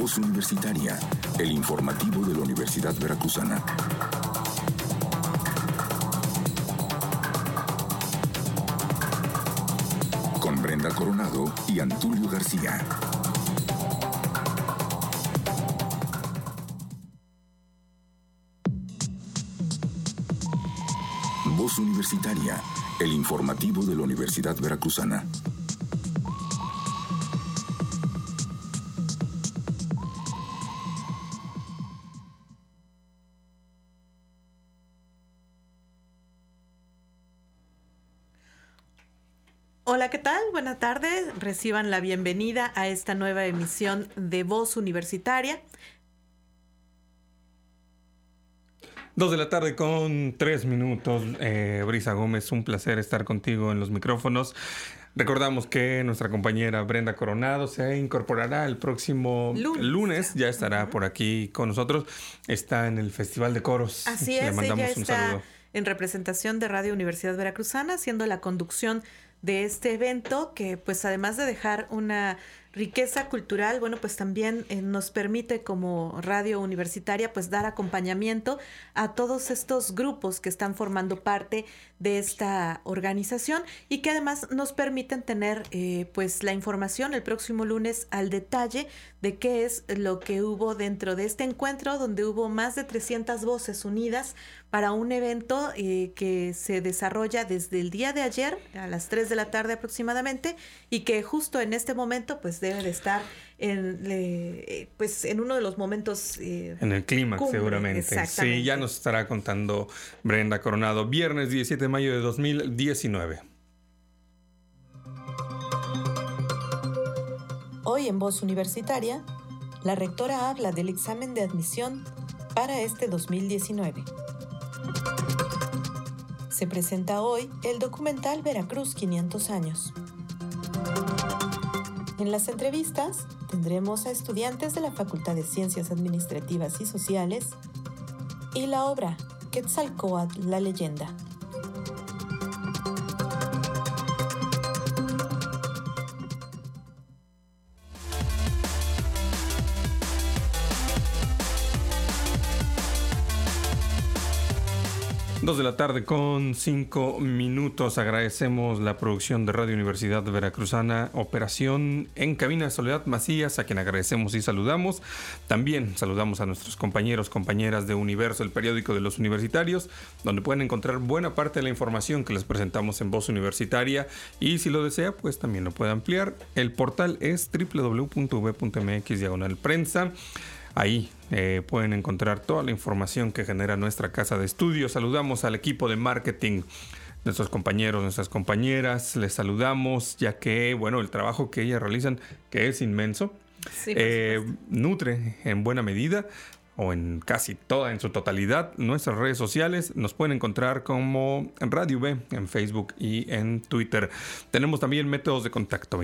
Voz Universitaria, el informativo de la Universidad Veracruzana. Con Brenda Coronado y Antulio García. Voz Universitaria, el informativo de la Universidad Veracruzana. Hola, ¿qué tal? Buenas tardes. Reciban la bienvenida a esta nueva emisión de Voz Universitaria. 2 de la tarde con 3 minutos. Brisa Gómez, un placer estar contigo en los micrófonos. Recordamos que nuestra compañera Brenda Coronado se incorporará el próximo lunes. Ya estará por aquí con nosotros. Está en el Festival de Coros. Así es, le mandamos ella un está saludo. En representación de Radio Universidad Veracruzana, haciendo la conducción de este evento que, pues, además de dejar una riqueza cultural, bueno, pues también nos permite como radio universitaria pues dar acompañamiento a todos estos grupos que están formando parte de esta organización y que además nos permiten tener pues la información el próximo lunes al detalle de qué es lo que hubo dentro de este encuentro, donde hubo más de 300 voces unidas para un evento que se desarrolla desde el día de ayer a las 3 de la tarde aproximadamente y que justo en este momento pues debe de estar en uno de los momentos en el clímax seguramente. Sí, ya nos estará contando Brenda Coronado. Viernes 17 de mayo de 2019. Hoy en Voz Universitaria, la rectora habla del examen de admisión para este 2019. Se presenta hoy el documental Veracruz 500 años. En las entrevistas tendremos a estudiantes de la Facultad de Ciencias Administrativas y Sociales y la obra Quetzalcóatl, la leyenda. Dos de la tarde con 5 minutos. Agradecemos la producción de Radio Universidad Veracruzana, operación en cabina Soledad Macías, a quien agradecemos y saludamos. También saludamos a nuestros compañeros, compañeras de Universo, el periódico de los universitarios, donde pueden encontrar buena parte de la información que les presentamos en Voz Universitaria y si lo desea, pues también lo puede ampliar. El portal es www.v.mx/prensa. Ahí pueden encontrar toda la información que genera nuestra casa de estudios. Saludamos al equipo de marketing, nuestros compañeros, nuestras compañeras. Les saludamos ya que, bueno, el trabajo que ellas realizan, que es inmenso, sí, nutre en buena medida o en casi toda, en su totalidad, nuestras redes sociales. Nos pueden encontrar como Radio V en Facebook y en Twitter. Tenemos también métodos de contacto: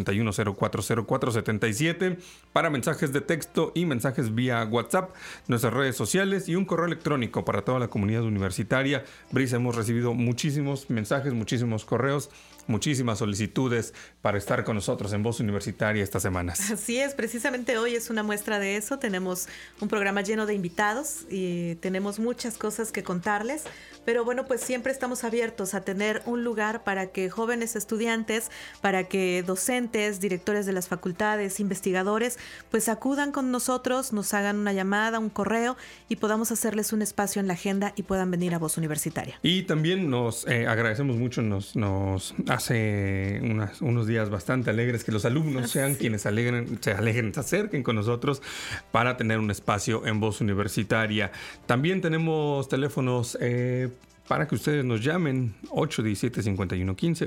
2281-040477 para mensajes de texto y mensajes vía WhatsApp, nuestras redes sociales y un correo electrónico para toda la comunidad universitaria. Brisa, hemos recibido muchísimos mensajes, muchísimos correos, muchísimas solicitudes para estar con nosotros en Voz Universitaria estas semanas. Así es, precisamente hoy es una muestra de eso. Tenemos un programa lleno de invitados y tenemos muchas cosas que contarles, pero bueno, pues siempre estamos abiertos a tener un lugar para que jóvenes estudiantes, para que docentes, directores de las facultades, investigadores, pues acudan con nosotros, nos hagan una llamada, un correo y podamos hacerles un espacio en la agenda y puedan venir a Voz Universitaria. Y también nos agradecemos mucho, nos hace unos días bastante alegres que los alumnos sean quienes se acerquen con nosotros para tener un espacio en Voz Universitaria. También tenemos teléfonos para que ustedes nos llamen: 817-5115,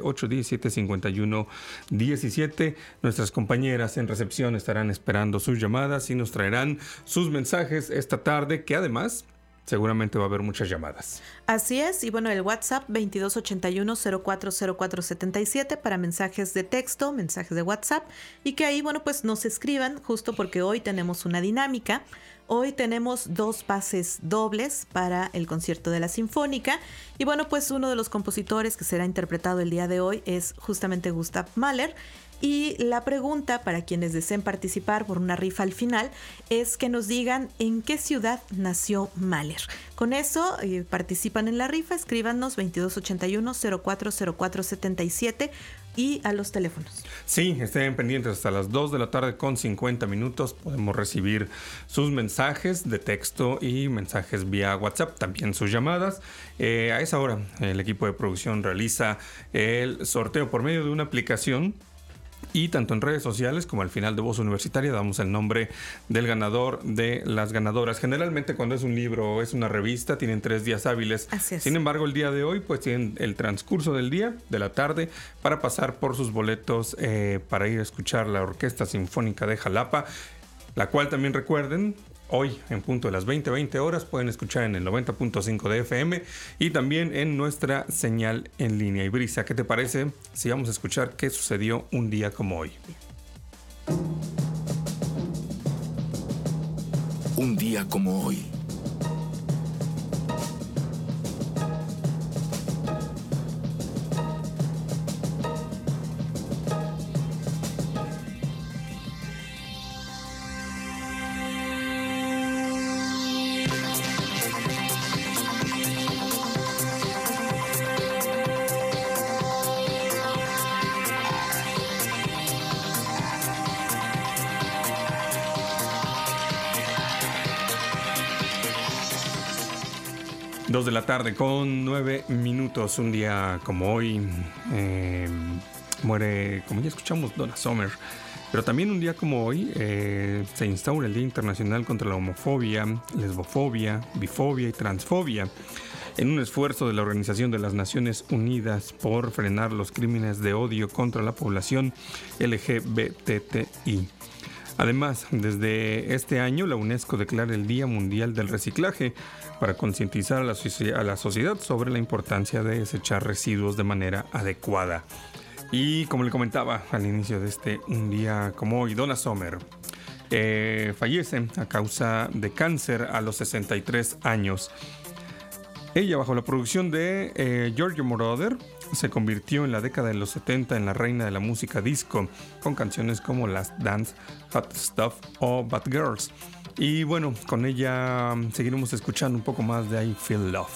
817-5117. Nuestras compañeras en recepción estarán esperando sus llamadas y nos traerán sus mensajes esta tarde, que además seguramente va a haber muchas llamadas. Así es, y bueno, el WhatsApp 2281-040477 para mensajes de texto, mensajes de WhatsApp, y que ahí, bueno, pues nos escriban, justo porque hoy tenemos una dinámica. Hoy tenemos 2 pases dobles para el concierto de la Sinfónica. Y bueno, pues uno de los compositores que será interpretado el día de hoy es justamente Gustav Mahler. Y la pregunta para quienes deseen participar por una rifa al final es que nos digan en qué ciudad nació Mahler. Con eso participan en la rifa, escríbanos 2281-040477 y a los teléfonos. Sí, estén pendientes hasta las 2 de la tarde con 50 minutos. Podemos recibir sus mensajes de texto y mensajes vía WhatsApp, también sus llamadas. A esa hora el equipo de producción realiza el sorteo por medio de una aplicación. Y tanto en redes sociales como al final de Voz Universitaria damos el nombre del ganador, de las ganadoras. Generalmente cuando es un libro o es una revista tienen 3 días hábiles. Así es. Sin embargo, el día de hoy pues tienen el transcurso del día, de la tarde, para pasar por sus boletos para ir a escuchar la Orquesta Sinfónica de Jalapa, la cual también recuerden, hoy en punto de las 20 horas pueden escuchar en el 90.5 de FM y también en nuestra señal en línea. Y Brisa, ¿qué te parece si vamos a escuchar qué sucedió un día como hoy? Un día como hoy. Dos de la tarde con 9 minutos. Un día como hoy muere, como ya escuchamos, Donna Summer. Pero también un día como hoy se instaura el Día Internacional contra la Homofobia, Lesbofobia, Bifobia y Transfobia, en un esfuerzo de la Organización de las Naciones Unidas por frenar los crímenes de odio contra la población LGBTI. Además, desde este año la UNESCO declara el Día Mundial del Reciclaje para concientizar a la sociedad sobre la importancia de desechar residuos de manera adecuada. Y como le comentaba al inicio de un día como hoy, Donna Summer fallece a causa de cáncer a los 63 años. Ella, bajo la producción de Giorgio Moroder, se convirtió en la década de los 70 en la reina de la música disco, con canciones como Last Dance, Hot Stuff o Bad Girls. Y bueno, con ella seguiremos escuchando un poco más de I Feel Love.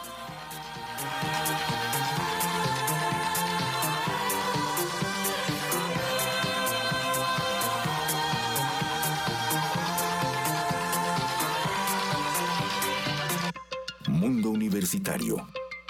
Mundo Universitario.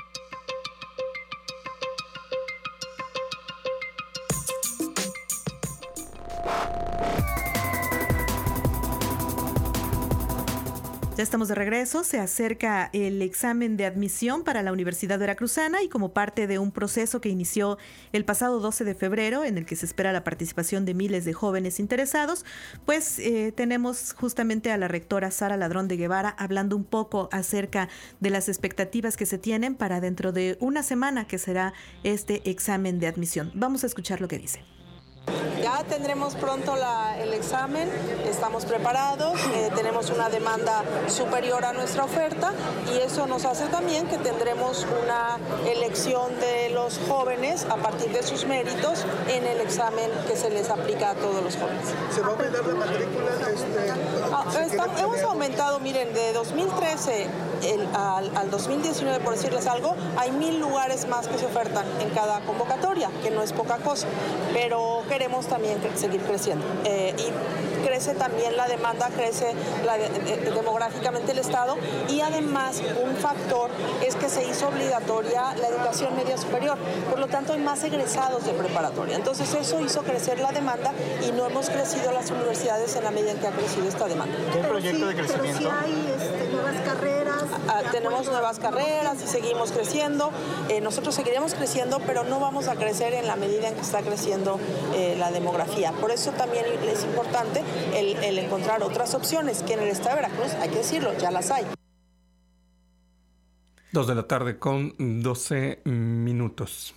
Ya estamos de regreso, se acerca el examen de admisión para la Universidad Veracruzana y como parte de un proceso que inició el pasado 12 de febrero en el que se espera la participación de miles de jóvenes interesados, pues tenemos justamente a la rectora Sara Ladrón de Guevara hablando un poco acerca de las expectativas que se tienen para dentro de una semana que será este examen de admisión. Vamos a escuchar lo que dice. Ya tendremos pronto el examen, estamos preparados, tenemos una demanda superior a nuestra oferta y eso nos hace también que tendremos una elección de los jóvenes a partir de sus méritos en el examen que se les aplica a todos los jóvenes. ¿Se va a aumentar la matrícula? Hemos aumentado, miren, de 2013 al 2019, por decirles algo, hay 1,000 lugares más que se ofertan en cada convocatoria, que no es poca cosa, pero queremos también seguir creciendo. Y crece también la demanda, crece demográficamente el Estado y además un factor es que se hizo obligatoria la educación media superior, por lo tanto hay más egresados de preparatoria. Entonces eso hizo crecer la demanda y no hemos crecido las universidades en la medida en que ha crecido esta demanda. ¿Qué proyecto de crecimiento? Pero sí hay nuevas carreras. Tenemos nuevas carreras y seguimos creciendo. Nosotros seguiremos creciendo, pero no vamos a crecer en la medida en que está creciendo la demografía. Por eso también es importante el encontrar otras opciones, que en el estado de Veracruz, hay que decirlo, ya las hay. 2 de la tarde con 12 minutos.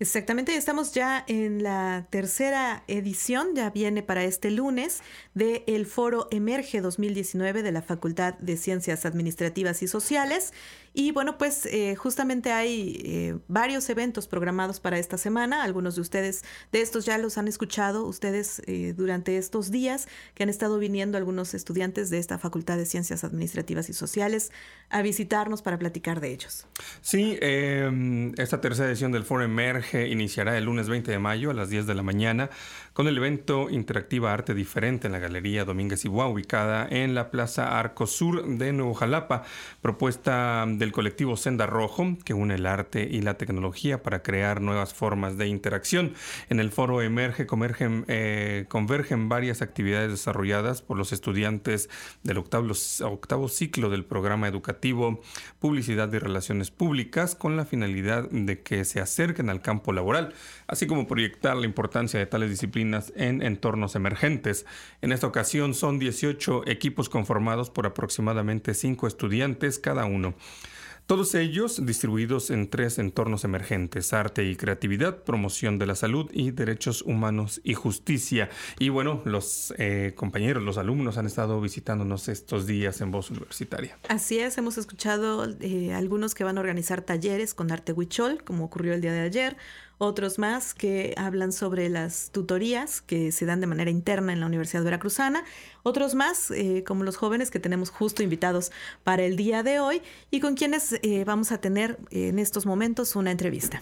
Exactamente, estamos ya en la tercera edición, ya viene para este lunes, del Foro Emerge 2019 de la Facultad de Ciencias Administrativas y Sociales. Y bueno, pues justamente hay varios eventos programados para esta semana. Algunos de ustedes, de estos ya los han escuchado ustedes durante estos días, que han estado viniendo algunos estudiantes de esta Facultad de Ciencias Administrativas y Sociales a visitarnos para platicar de ellos. Sí, esta tercera edición del Foro Emerge iniciará el lunes 20 de mayo a las 10 de la mañana con el evento Interactiva Arte Diferente en la Galería Domínguez Iboa, ubicada en la Plaza Arco Sur de Nuevo Jalapa, propuesta del colectivo Senda Rojo, que une el arte y la tecnología para crear nuevas formas de interacción. En el Foro Emerge convergen varias actividades desarrolladas por los estudiantes del octavo ciclo del programa educativo Publicidad y Relaciones Públicas, con la finalidad de que se acerquen al campo laboral, así como proyectar la importancia de tales disciplinas en entornos emergentes. En esta ocasión son 18 equipos conformados por aproximadamente 5 estudiantes cada uno. Todos ellos distribuidos en 3 entornos emergentes: arte y creatividad, promoción de la salud y derechos humanos y justicia. Y bueno, los compañeros, los alumnos han estado visitándonos estos días en Voz Universitaria. Así es, hemos escuchado algunos que van a organizar talleres con arte huichol, como ocurrió el día de ayer. Otros más que hablan sobre las tutorías que se dan de manera interna en la Universidad Veracruzana. Otros más, como los jóvenes que tenemos justo invitados para el día de hoy y con quienes vamos a tener en estos momentos una entrevista.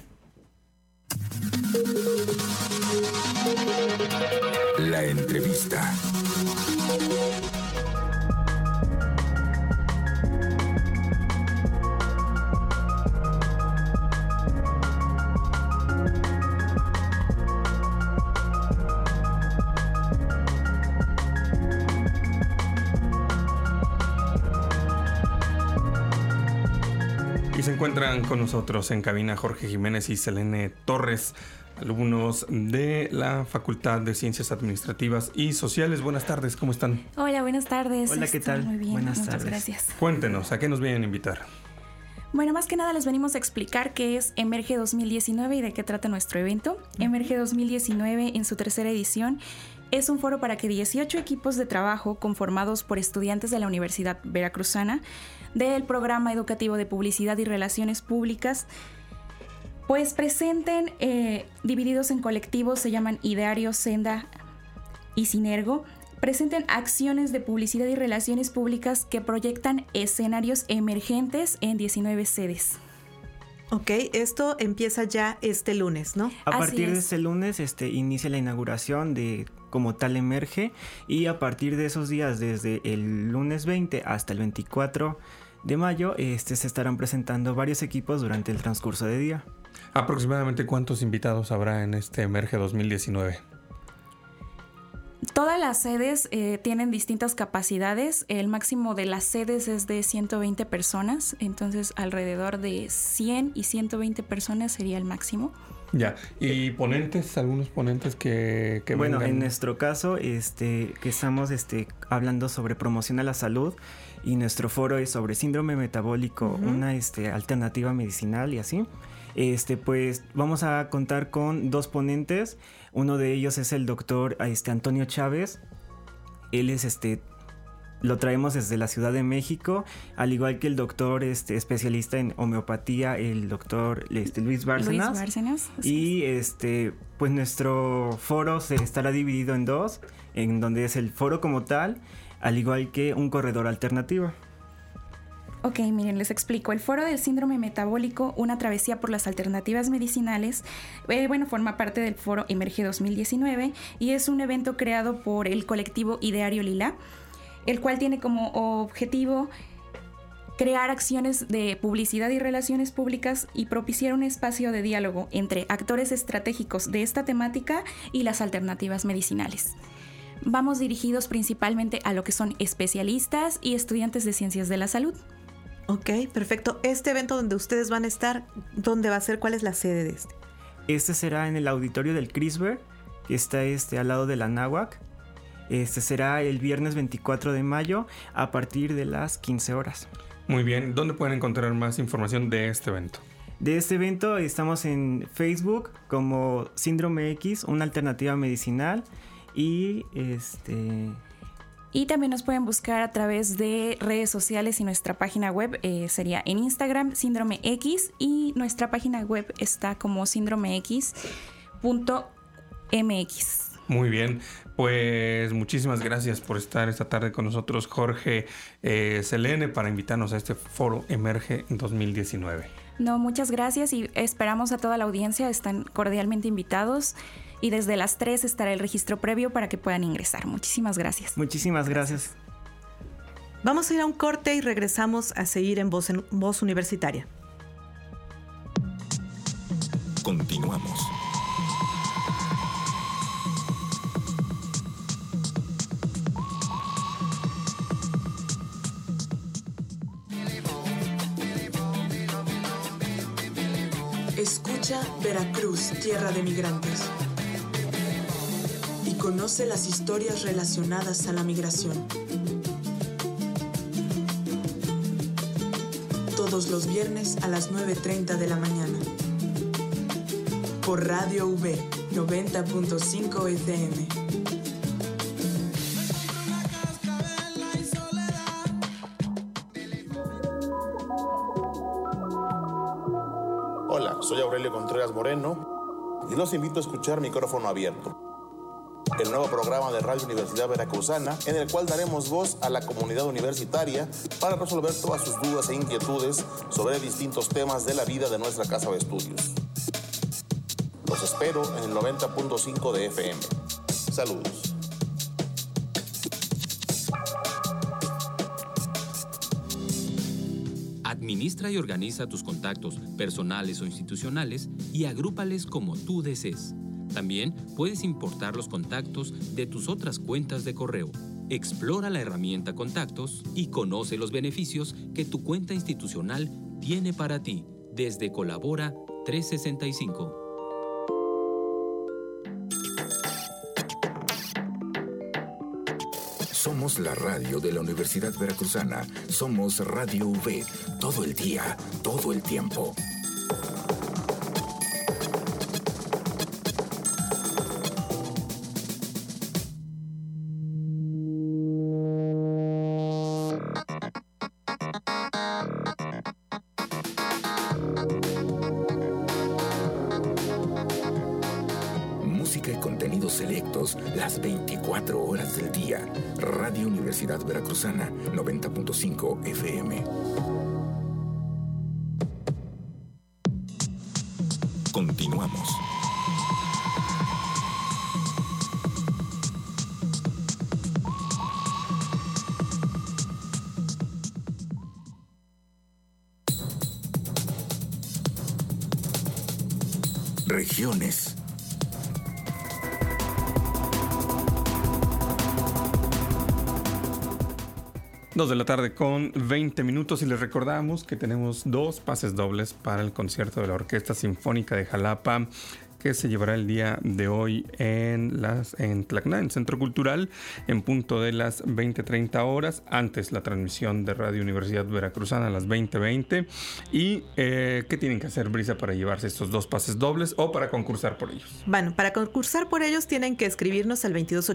La entrevista. Se encuentran con nosotros en cabina Jorge Jiménez y Selene Torres, alumnos de la Facultad de Ciencias Administrativas y Sociales. Buenas tardes, ¿cómo están? Hola, buenas tardes. Hola, ¿qué tal? Muy bien, Buenas muchas tardes. gracias. Cuéntenos, ¿a qué nos vienen a invitar? Bueno, más que nada les venimos a explicar qué es Emerge 2019 y de qué trata nuestro evento. Emerge 2019, en su tercera edición, es un foro para que 18 equipos de trabajo conformados por estudiantes de la Universidad Veracruzana del programa educativo de Publicidad y Relaciones Públicas, pues presenten, divididos en colectivos, se llaman Ideario, Senda y Sinergo, presenten acciones de publicidad y relaciones públicas que proyectan escenarios emergentes en 19 sedes. Ok, esto empieza ya este lunes, ¿no? A Así partir de es. este lunes inicia la inauguración de como tal Emerge, y a partir de esos días, desde el lunes 20 hasta el 24 de mayo, se estarán presentando varios equipos durante el transcurso de día. ¿Aproximadamente cuántos invitados habrá en este Emerge 2019? Todas las sedes tienen distintas capacidades. El máximo de las sedes es de 120 personas, entonces alrededor de 100 y 120 personas sería el máximo. Ya, ¿y ponentes, algunos ponentes que Bueno, vengan? en nuestro caso, que estamos hablando sobre promoción a la salud, y nuestro foro es sobre síndrome metabólico, una alternativa medicinal y así. Pues vamos a contar con 2 ponentes. Uno de ellos es el doctor Antonio Chávez. Él es lo traemos desde la Ciudad de México, al igual que el doctor especialista en homeopatía, el doctor Luis Bárcenas. Luis Bárcenas. Y pues nuestro foro se estará dividido en 2, en donde es el foro como tal, al igual que un corredor alternativo. Ok, miren, les explico. El Foro del Síndrome Metabólico, una travesía por las alternativas medicinales, forma parte del Foro Emerge 2019 y es un evento creado por el colectivo Ideario Lila, el cual tiene como objetivo crear acciones de publicidad y relaciones públicas y propiciar un espacio de diálogo entre actores estratégicos de esta temática y las alternativas medicinales. Vamos dirigidos principalmente a lo que son especialistas y estudiantes de ciencias de la salud. Ok, perfecto. Este evento donde ustedes van a estar, ¿dónde va a ser? ¿Cuál es la sede de este? Este será en el auditorio del CRISBR, que está al lado de la Náhuac. Será el viernes 24 de mayo a partir de las 15 horas. Muy bien, ¿dónde pueden encontrar más información de este evento? De este evento estamos en Facebook como Síndrome X, una alternativa medicinal. Y también nos pueden buscar a través de redes sociales y nuestra página web sería en Instagram Síndrome X, y nuestra página web está como síndromex.mx. Muy bien, pues muchísimas gracias por estar esta tarde con nosotros, Jorge Selene, para invitarnos a este foro Emerge 2019. No, muchas gracias y esperamos a toda la audiencia, están cordialmente invitados. Y desde las 3 estará el registro previo para que puedan ingresar. Muchísimas gracias. Muchísimas gracias. Vamos a ir a un corte y regresamos a seguir en Voz Universitaria. Continuamos. Escucha Veracruz, tierra de migrantes. Y conoce las historias relacionadas a la migración. Todos los viernes a las 9:30 de la mañana. Por Radio V 90.5 FM. Hola, soy Aurelio Contreras Moreno y los invito a escuchar Micrófono Abierto, el nuevo programa de Radio Universidad Veracruzana, en el cual daremos voz a la comunidad universitaria para resolver todas sus dudas e inquietudes sobre distintos temas de la vida de nuestra casa de estudios. Los espero en el 90.5 de FM. Saludos. Administra y organiza tus contactos personales o institucionales y agrúpales como tú desees. También puedes importar los contactos de tus otras cuentas de correo. Explora la herramienta Contactos y conoce los beneficios que tu cuenta institucional tiene para ti desde Colabora 365. Somos la radio de la Universidad Veracruzana. Somos Radio V. Todo el día, todo el tiempo. Música y contenidos selectos las 24 horas del día. Radio Universidad Veracruzana, 90.5 FM. Continuamos. Regiones. 2 de la tarde con 20 minutos y les recordamos que tenemos 2 pases dobles para el concierto de la Orquesta Sinfónica de Jalapa, que se llevará el día de hoy en Tlacna, en Centro Cultural, en punto de las 20:30 horas, antes la transmisión de Radio Universidad Veracruzana a las 20:20. ¿Y qué tienen que hacer, Brisa, para llevarse estos 2 pases dobles o para concursar por ellos? Bueno, para concursar por ellos tienen que escribirnos al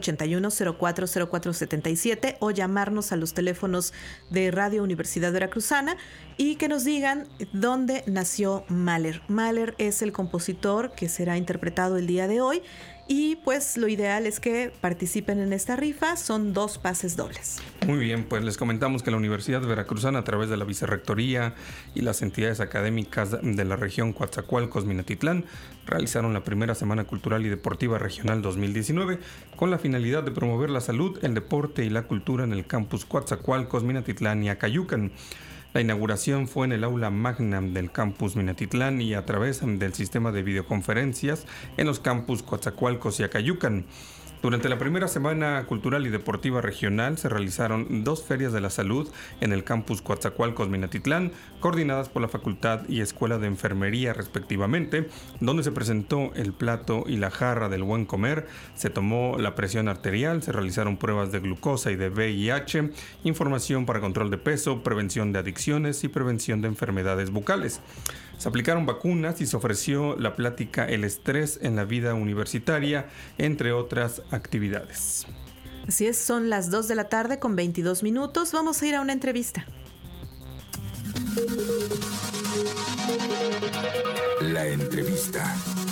2281-040477 o llamarnos a los teléfonos de Radio Universidad Veracruzana y que nos digan dónde nació Mahler. Mahler es el compositor que será interpretado el día de hoy y pues lo ideal es que participen en esta rifa. Son 2 pases dobles. Muy bien, pues les comentamos que la Universidad Veracruzana, a través de la Vicerrectoría y las entidades académicas de la región Coatzacoalcos, Minatitlán, realizaron la primera Semana Cultural y Deportiva Regional 2019 con la finalidad de promover la salud, el deporte y la cultura en el campus Coatzacoalcos, Minatitlán y Acayucan. La inauguración fue en el aula magna del campus Minatitlán y a través del sistema de videoconferencias en los campus Coatzacoalcos y Acayucan. Durante la primera Semana Cultural y Deportiva Regional se realizaron 2 ferias de la salud en el campus Coatzacoalcos Minatitlán, coordinadas por la Facultad y Escuela de Enfermería respectivamente, donde se presentó el plato y la jarra del buen comer, se tomó la presión arterial, se realizaron pruebas de glucosa y de VIH, información para control de peso, prevención de adicciones y prevención de enfermedades bucales. Se aplicaron vacunas y se ofreció la plática El estrés en la vida universitaria, entre otras actividades. Así es, son las 2 de la tarde con 22 minutos. Vamos a ir a una entrevista. La entrevista.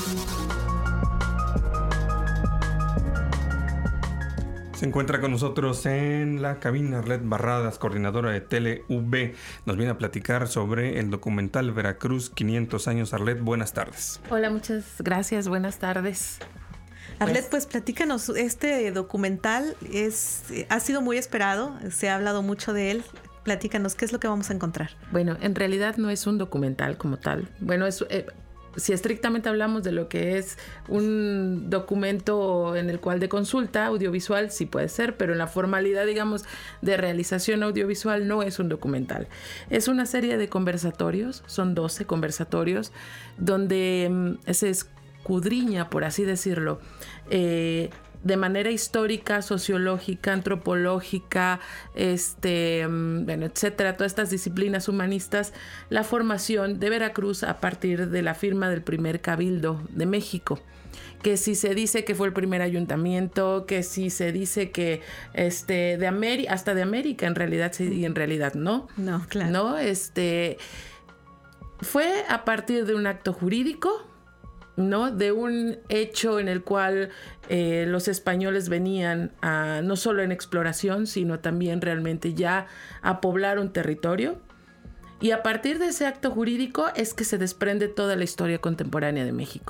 Se encuentra con nosotros en la cabina Arlet Barradas, coordinadora de TeleV. Nos viene a platicar sobre el documental Veracruz 500 años. Arlet, buenas tardes. Hola, muchas gracias. Buenas tardes. Arlet, pues platícanos, este documental ha sido muy esperado, se ha hablado mucho de él. Platícanos, ¿qué es lo que vamos a encontrar? Bueno, en realidad no es un documental como tal. Bueno, si estrictamente hablamos de lo que es un documento en el cual de consulta audiovisual, sí puede ser, pero en la formalidad, digamos, de realización audiovisual no es un documental. Es una serie de conversatorios, son 12 conversatorios, donde se escudriña, por así decirlo, de manera histórica, sociológica, antropológica, etcétera, todas estas disciplinas humanistas, la formación de Veracruz a partir de la firma del primer Cabildo de México. Que si se dice que fue el primer ayuntamiento, que si se dice que hasta de América en realidad sí, y en realidad no. No, claro. ¿No? Fue a partir de un acto jurídico, ¿no? De un hecho en el cual los españoles venían no solo en exploración, sino también realmente ya a poblar un territorio. Y a partir de ese acto jurídico es que se desprende toda la historia contemporánea de México.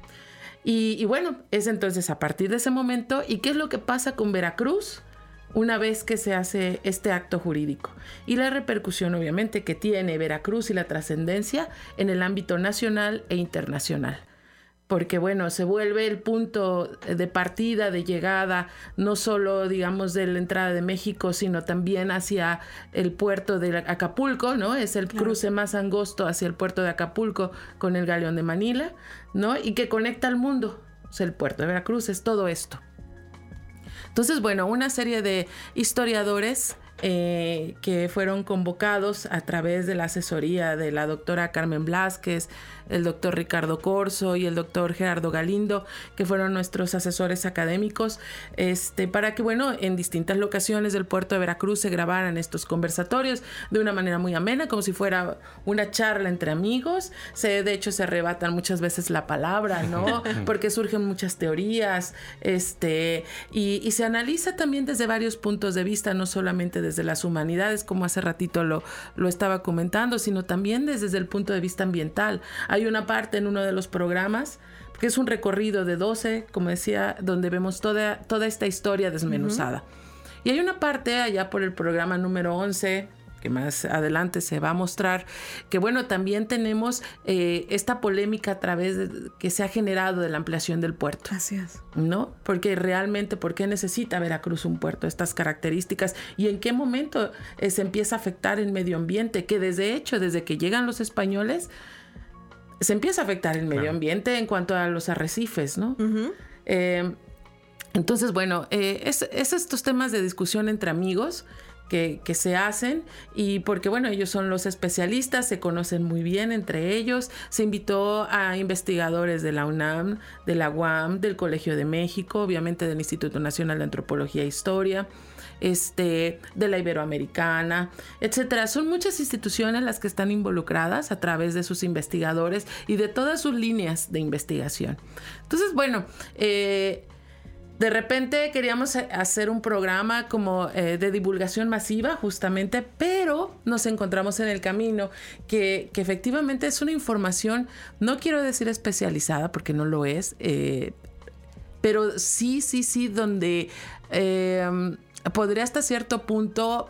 Y bueno, es entonces a partir de ese momento. ¿Y qué es lo que pasa con Veracruz una vez que se hace este acto jurídico? Y la repercusión, obviamente, que tiene Veracruz y la trascendencia en el ámbito nacional e internacional. Porque, bueno, se vuelve el punto de partida, de llegada, no solo, digamos, de la entrada de México, sino también hacia el puerto de Acapulco, ¿no? Es el cruce más angosto hacia el puerto de Acapulco con el Galeón de Manila, ¿no? Y que conecta al mundo. O sea, el puerto de Veracruz es todo esto. Entonces, bueno, una serie de historiadores que fueron convocados a través de la asesoría de la doctora Carmen Blázquez, el doctor Ricardo Corso y el doctor Gerardo Galindo, que fueron nuestros asesores académicos, para que, bueno, en distintas locaciones del puerto de Veracruz se grabaran estos conversatorios de una manera muy amena, como si fuera una charla entre amigos. De hecho, se arrebatan muchas veces la palabra, ¿no? Porque surgen muchas teorías, y se analiza también desde varios puntos de vista, no solamente desde las humanidades, como hace ratito lo estaba comentando, sino también desde el punto de vista ambiental. Hay una parte en uno de los programas que es un recorrido de 12, como decía, donde vemos toda esta historia desmenuzada. Y hay una parte allá por el programa número 11, que más adelante se va a mostrar, que bueno, también tenemos esta polémica a través que se ha generado de la ampliación del puerto. Así es. ¿No? Porque realmente, ¿por qué necesita Veracruz un puerto de estas características? ¿Y en qué momento se empieza a afectar el medio ambiente? Que desde que llegan los españoles, se empieza a afectar el medio ambiente en cuanto a los arrecifes, ¿no? Entonces, bueno, es estos temas de discusión entre amigos que se hacen, y porque, bueno, ellos son los especialistas, se conocen muy bien entre ellos. Se invitó a investigadores de la UNAM, de la UAM, del Colegio de México, obviamente del Instituto Nacional de Antropología e Historia, de la Iberoamericana, etcétera. Son muchas instituciones las que están involucradas a través de sus investigadores y de todas sus líneas de investigación. Entonces, bueno, de repente queríamos hacer un programa como de divulgación masiva, justamente, pero nos encontramos en el camino que efectivamente es una información, no quiero decir especializada porque no lo es, pero sí, donde podría hasta cierto punto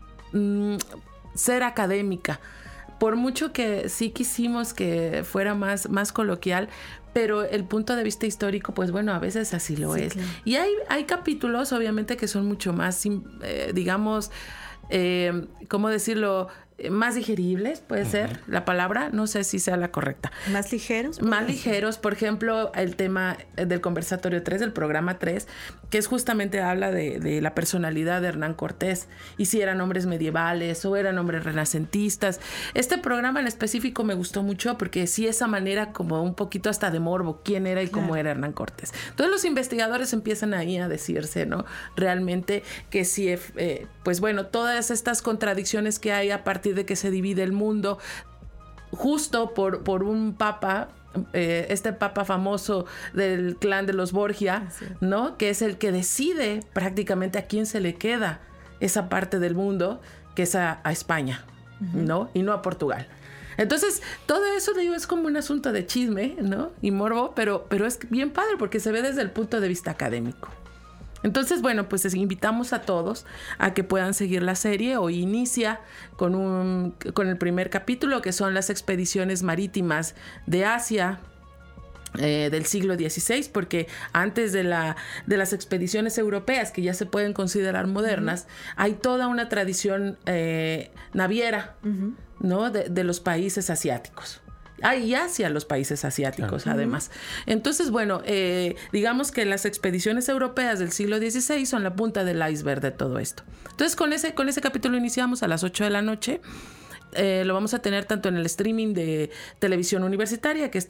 ser académica. Por mucho que sí quisimos que fuera más coloquial, pero el punto de vista histórico, pues bueno, a veces así lo es. Claro. Y hay capítulos, obviamente, que son mucho más, digamos, ¿cómo decirlo? más digeribles, puede ser la palabra, no sé si sea la correcta. ¿Más ligeros? Más ligeros, por ejemplo, el tema del conversatorio 3, del programa 3, que es justamente habla de la personalidad de Hernán Cortés, y si eran hombres medievales o eran hombres renacentistas. Este programa en específico me gustó mucho porque sí, esa manera como un poquito hasta de morbo, quién era y cómo era Hernán Cortés. Entonces los investigadores empiezan ahí a decirse, ¿no? Realmente que sí, pues bueno, todas estas contradicciones que hay a partir de que se divide el mundo justo por un papa, este papa famoso del clan de los Borgia, ¿no? Que es el que decide prácticamente a quién se le queda esa parte del mundo, que es a España, ¿no? Y no a Portugal. Entonces, todo eso, digo, es como un asunto de chisme, ¿no? Y morbo, pero es bien padre porque se ve desde el punto de vista académico. Entonces, bueno, pues les invitamos a todos a que puedan seguir la serie. Hoy inicia con el primer capítulo, que son las expediciones marítimas de Asia del siglo XVI, porque antes de las expediciones europeas, que ya se pueden considerar modernas, hay toda una tradición naviera, ¿no? de los países asiáticos. Y hacia los países asiáticos, además. Entonces, bueno, digamos que las expediciones europeas del siglo XVI son la punta del iceberg de todo esto. Entonces, con ese capítulo iniciamos a las 8 de la noche. Lo vamos a tener tanto en el streaming de Televisión Universitaria, que es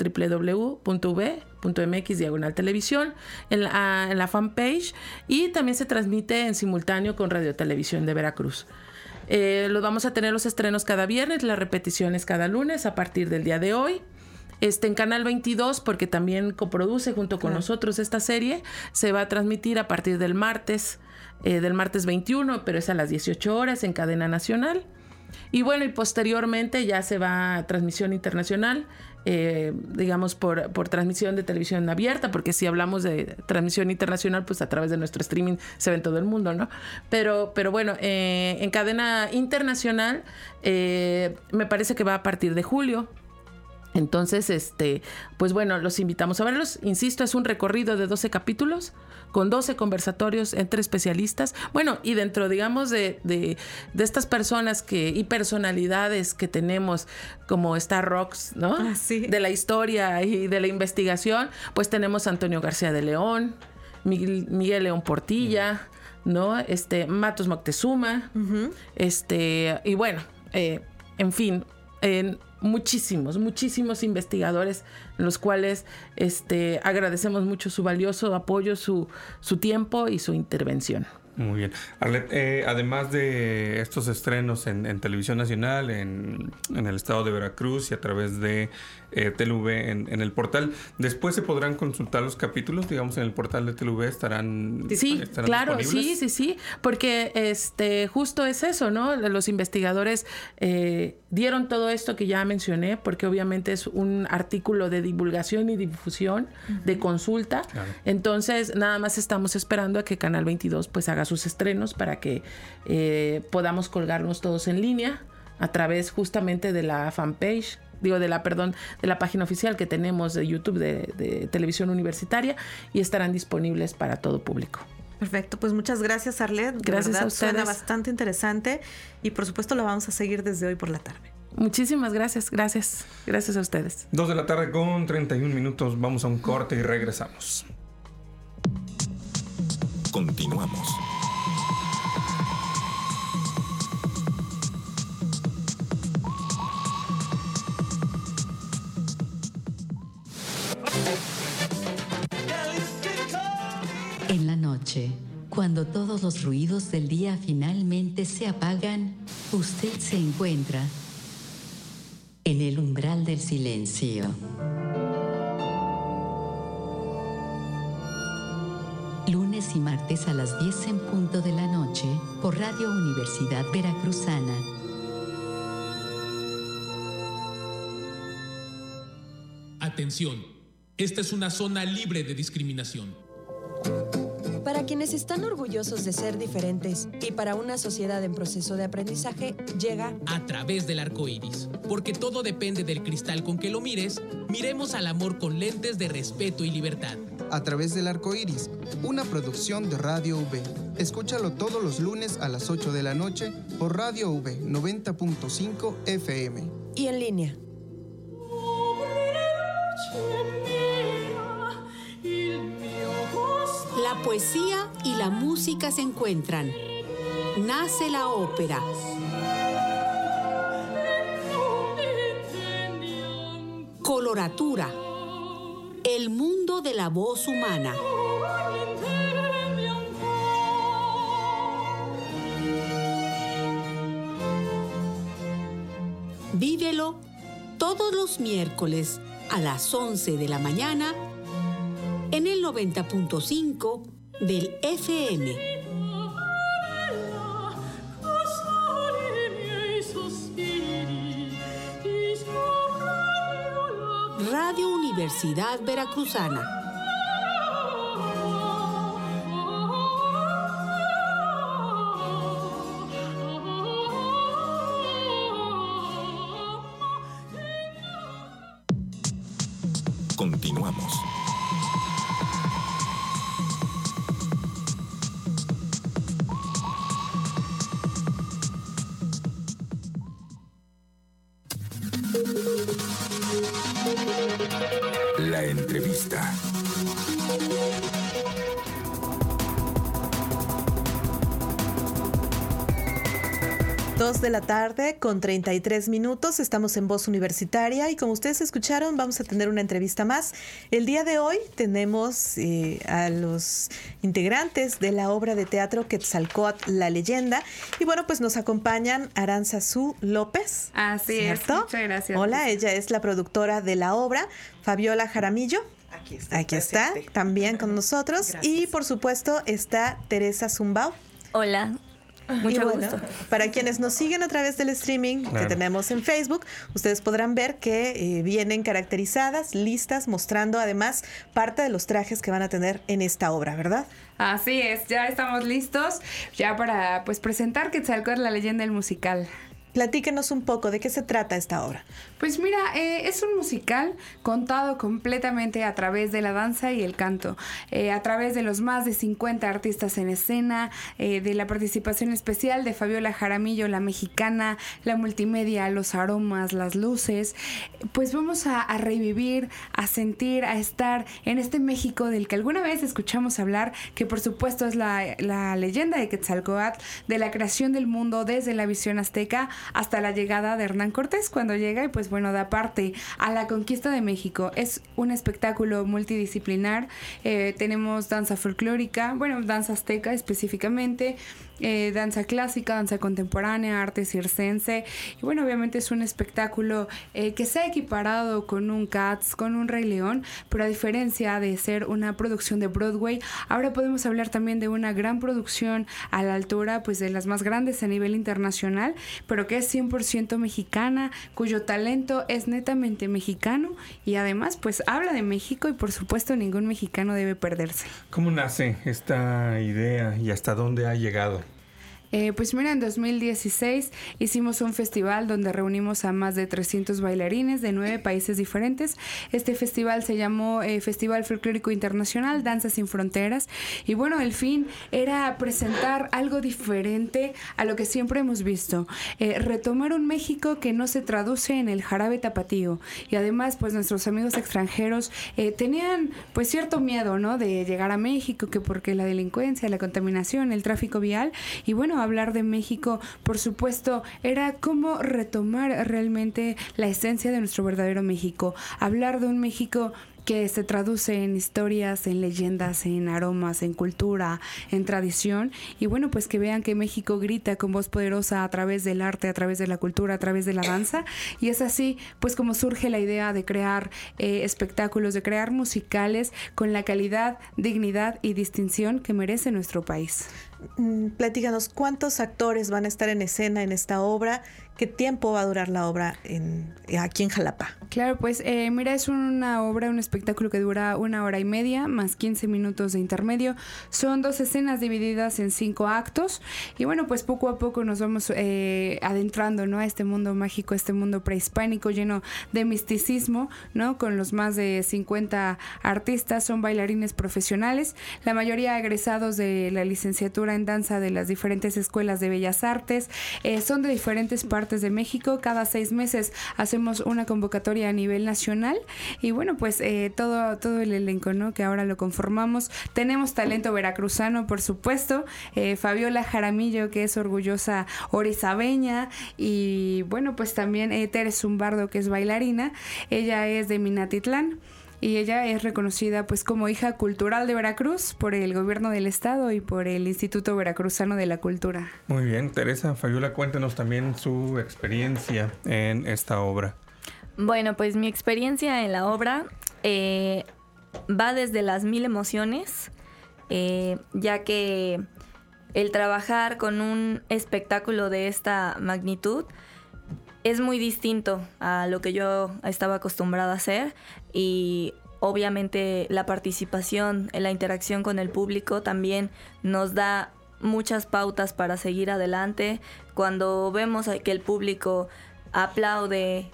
www.v.mx/televisión, en la fanpage, y también se transmite en simultáneo con Radio Televisión de Veracruz. Los vamos a tener los estrenos cada viernes, las repeticiones cada lunes a partir del día de hoy. En Canal 22, porque también coproduce junto con nosotros esta serie, se va a transmitir a partir del martes 21, pero es a las 18 horas en cadena nacional. Y bueno, y posteriormente ya se va a transmisión internacional, digamos por transmisión de televisión abierta, porque si hablamos de transmisión internacional, pues a través de nuestro streaming se ve en todo el mundo, ¿no? Pero bueno, en cadena internacional me parece que va a partir de julio. Entonces, pues bueno, los invitamos a verlos. Insisto, es un recorrido de 12 capítulos con 12 conversatorios entre especialistas. Bueno, y dentro, digamos, de estas personas y personalidades que tenemos como Star Rocks, ¿no? De la historia y de la investigación, pues tenemos a Antonio García de León, Miguel León Portilla, ¿no? Matos Moctezuma, y bueno, en fin, muchísimos investigadores, en los cuales agradecemos mucho su valioso apoyo, su tiempo y su intervención. Muy bien. Arlet, además de estos estrenos en Televisión Nacional, en el estado de Veracruz y a través de TLV en el portal, ¿después se podrán consultar los capítulos, digamos, en el portal de TLV? ¿Estarán claro, disponibles? Sí, porque justo es eso, ¿no? Los investigadores dieron todo esto que ya mencioné, porque obviamente es un artículo de divulgación y difusión, de consulta. Claro. Entonces, nada más estamos esperando a que Canal 22 pues haga sus estrenos para que podamos colgarnos todos en línea a través justamente de la fanpage, de la página oficial que tenemos de YouTube de Televisión Universitaria, y estarán disponibles para todo público. Perfecto, pues muchas gracias, Arlet. Gracias a ustedes. Suena bastante interesante y por supuesto lo vamos a seguir desde hoy por la tarde. Muchísimas gracias a ustedes. 2 de la tarde con 31 minutos, vamos a un corte y regresamos. Continuamos. En la noche, cuando todos los ruidos del día finalmente se apagan, usted se encuentra en el umbral del silencio. Lunes y martes a las 10 en punto de la noche, por Radio Universidad Veracruzana. Atención, esta es una zona libre de discriminación. Para quienes están orgullosos de ser diferentes y para una sociedad en proceso de aprendizaje, llega A través del arco iris. Porque todo depende del cristal con que lo mires, miremos al amor con lentes de respeto y libertad. A través del arco iris, una producción de Radio V. Escúchalo todos los lunes a las 8 de la noche por Radio V 90.5 FM. Y en línea. La poesía y la música se encuentran. Nace la ópera. Coloratura. El mundo de la voz humana. Vívelo todos los miércoles a las 11 de la mañana en el 90.5 del FM. Radio Universidad Veracruzana. Continuamos. La entrevista. 2 de la tarde con 33 minutos, estamos en Voz Universitaria y como ustedes escucharon vamos a tener una entrevista más. El día de hoy tenemos a los integrantes de la obra de teatro Quetzalcóatl, la leyenda, y bueno, pues nos acompañan Aranzazú López. Así ¿cierto? es, muchas gracias. Hola, ella es la productora de la obra. Fabiola Jaramillo. Aquí está, también con nosotros. Gracias. Y por supuesto está Teresa Zumbao. Hola. Mucho gusto. Para quienes nos siguen a través del streaming que tenemos en Facebook, ustedes podrán ver que vienen caracterizadas, listas, mostrando además parte de los trajes que van a tener en esta obra, ¿verdad? Así es, ya estamos listos ya para presentar Quetzalcóatl, la leyenda del musical. Platíquenos un poco, ¿de qué se trata esta obra? Pues mira, es un musical contado completamente a través de la danza y el canto, a través de los más de 50 artistas en escena, de la participación especial de Fabiola Jaramillo, la mexicana, la multimedia, los aromas, las luces. Pues vamos a revivir, a sentir, a estar en este México del que alguna vez escuchamos hablar, que por supuesto es la leyenda de Quetzalcóatl, de la creación del mundo desde la visión azteca hasta la llegada de Hernán Cortés, cuando llega y pues bueno, da parte a la conquista de México. Es un espectáculo multidisciplinar, tenemos danza folclórica, bueno, danza azteca específicamente, danza clásica, danza contemporánea, arte circense, y bueno, obviamente es un espectáculo que se ha equiparado con un Cats, con un Rey León, pero a diferencia de ser una producción de Broadway, ahora podemos hablar también de una gran producción a la altura pues de las más grandes a nivel internacional, pero que es 100% mexicana, cuyo talento es netamente mexicano y además pues habla de México y por supuesto ningún mexicano debe perderse. ¿Cómo nace esta idea y hasta dónde ha llegado? Pues mira, en 2016 hicimos un festival donde reunimos a más de 300 bailarines de 9 países diferentes. Este festival se llamó Festival Folclórico Internacional, Danza Sin Fronteras. Y bueno, el fin era presentar algo diferente a lo que siempre hemos visto. Retomar un México que no se traduce en el jarabe tapatío. Y además, pues nuestros amigos extranjeros tenían pues cierto miedo, ¿no? De llegar a México, que porque la delincuencia, la contaminación, el tráfico vial. Y bueno, hablar de México, por supuesto, era como retomar realmente la esencia de nuestro verdadero México. Hablar de un México que se traduce en historias, en leyendas, en aromas, en cultura, en tradición. Y bueno, pues que vean que México grita con voz poderosa a través del arte, a través de la cultura, a través de la danza. Y es así, pues como surge la idea de crear espectáculos, de crear musicales con la calidad, dignidad y distinción que merece nuestro país. Platícanos, ¿cuántos actores van a estar en escena en esta obra? ¿Qué tiempo va a durar la obra aquí en Jalapa? Claro, pues mira, es una obra, un espectáculo que dura 1 hora y media más 15 minutos de intermedio. Son 2 escenas divididas en 5 actos y bueno, pues poco a poco nos vamos adentrando, ¿no?, a este mundo mágico, este mundo prehispánico lleno de misticismo, ¿no?, con los más de 50 artistas. Son bailarines profesionales, la mayoría egresados de la licenciatura en danza de las diferentes escuelas de Bellas Artes. Son de diferentes partes de México. Cada 6 meses hacemos una convocatoria a nivel nacional y bueno, pues todo el elenco, ¿no?, que ahora lo conformamos. Tenemos talento veracruzano, por supuesto. Fabiola Jaramillo, que es orgullosa orizabeña, y bueno, pues también Tere Zumbardo, que es bailarina. Ella es de Minatitlán y ella es reconocida pues como hija cultural de Veracruz por el gobierno del estado y por el Instituto Veracruzano de la Cultura. Muy bien, Teresa. Fabiola, cuéntenos también su experiencia en esta obra. Bueno, pues mi experiencia en la obra va desde las 1000 emociones, ya que el trabajar con un espectáculo de esta magnitud es muy distinto a lo que yo estaba acostumbrada a hacer, y obviamente la participación, la interacción con el público también nos da muchas pautas para seguir adelante. Cuando vemos que el público aplaude,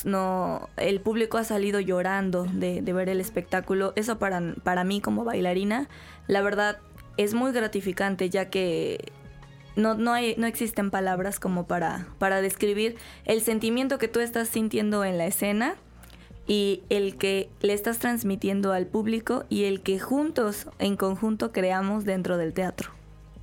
el público ha salido llorando de ver el espectáculo. Eso para mí como bailarina, la verdad, es muy gratificante, ya que no existen palabras como para describir el sentimiento que tú estás sintiendo en la escena y el que le estás transmitiendo al público y el que juntos, en conjunto, creamos dentro del teatro.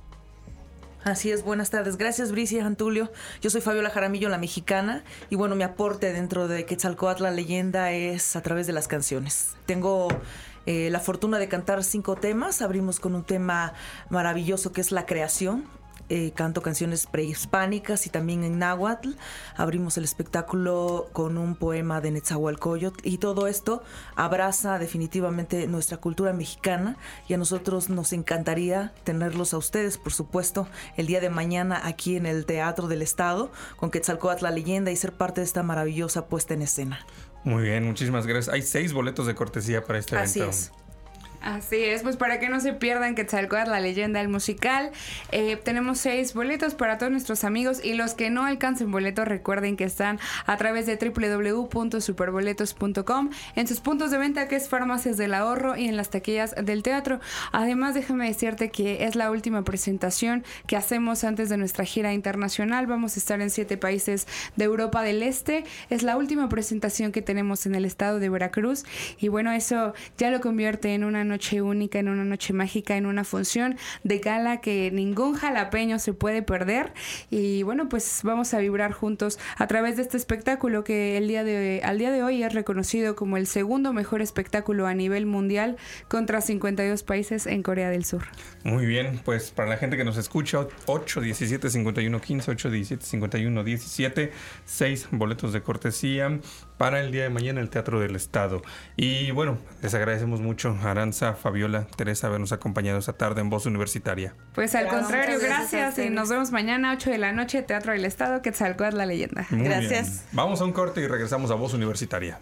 Así es, buenas tardes. Gracias, Bricia Antulio. Yo soy Fabiola Jaramillo, la mexicana, y bueno, mi aporte dentro de Quetzalcóatl, la leyenda, es a través de las canciones. Tengo la fortuna de cantar 5 temas. Abrimos con un tema maravilloso que es la creación. Canto canciones prehispánicas y también en náhuatl. Abrimos el espectáculo con un poema de Netzahualcóyotl, y todo esto abraza definitivamente nuestra cultura mexicana, y a nosotros nos encantaría tenerlos a ustedes, por supuesto, el día de mañana aquí en el Teatro del Estado con Quetzalcóatl, la leyenda, y ser parte de esta maravillosa puesta en escena. Muy bien, muchísimas gracias. Hay 6 boletos de cortesía para este evento. Así es. Así es, pues para que no se pierdan Quetzalcóatl, la leyenda del musical, tenemos 6 boletos para todos nuestros amigos, y los que no alcancen boletos, recuerden que están a través de www.superboletos.com, en sus puntos de venta, que es Farmacias del Ahorro, y en las taquillas del teatro. Además, déjame decirte que es la última presentación que hacemos antes de nuestra gira internacional. Vamos a estar en 7 países de Europa del Este. Es la última presentación que tenemos en el estado de Veracruz, y bueno, eso ya lo convierte en una noche única, en una noche mágica, en una función de gala que ningún jalapeño se puede perder. Y bueno, pues vamos a vibrar juntos a través de este espectáculo que al día de hoy es reconocido como el segundo mejor espectáculo a nivel mundial, contra 52 países en Corea del Sur. Muy bien, pues para la gente que nos escucha, 817-5115, 817-5117, 6 boletos de cortesía para el día de mañana en el Teatro del Estado. Y bueno, les agradecemos mucho a Aranza, Fabiola, Teresa, habernos acompañado esta tarde en Voz Universitaria. Pues al contrario, gracias, y nos vemos mañana 8 de la noche, Teatro del Estado, Quetzalcóatl, la leyenda. Muy gracias. Bien. Vamos a un corte y regresamos a Voz Universitaria.